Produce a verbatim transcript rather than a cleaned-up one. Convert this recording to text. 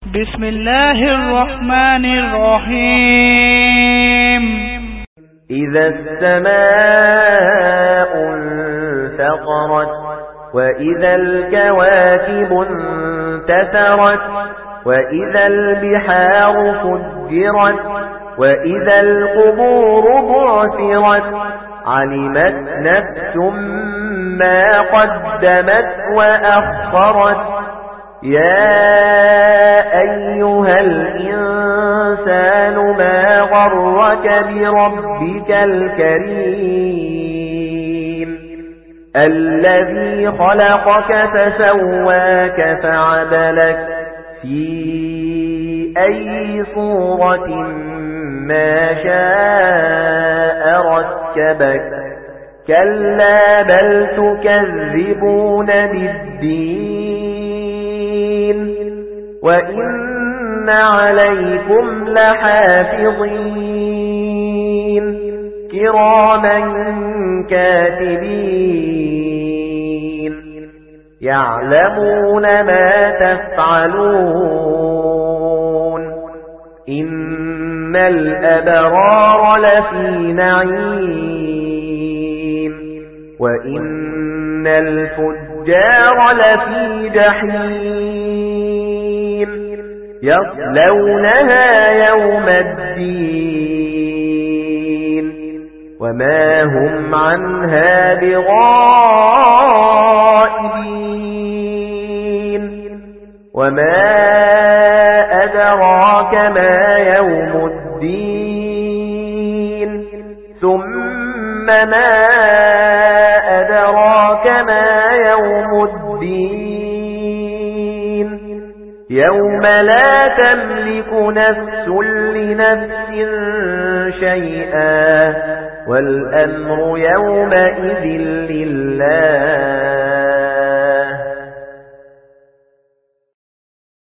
بسم الله الرحمن الرحيم. إذا السماء انفطرت وإذا الكواكب انتثرت وإذا البحار فجرت وإذا القبور بعثرت علمت نفس ما قدمت وأخرت يا أيها الإنسان ما غرك بربك الكريم الذي خلقك فسواك فعدلك في أي صورة ما شاء ركبك كلا بل تكذبون بالدين وإن عليكم لحافظين كراما كاتبين يعلمون ما تفعلون إن الأبرار لفي نعيم وإن الفجار لفي جحيم يصلونها يوم الدين وما هم عنها بغائبين وما أدراك ما يوم الدين ثم ما أدراك ما يوم الدين يوم لا تملك نفس لنفس شيئا والأمر يومئذ لله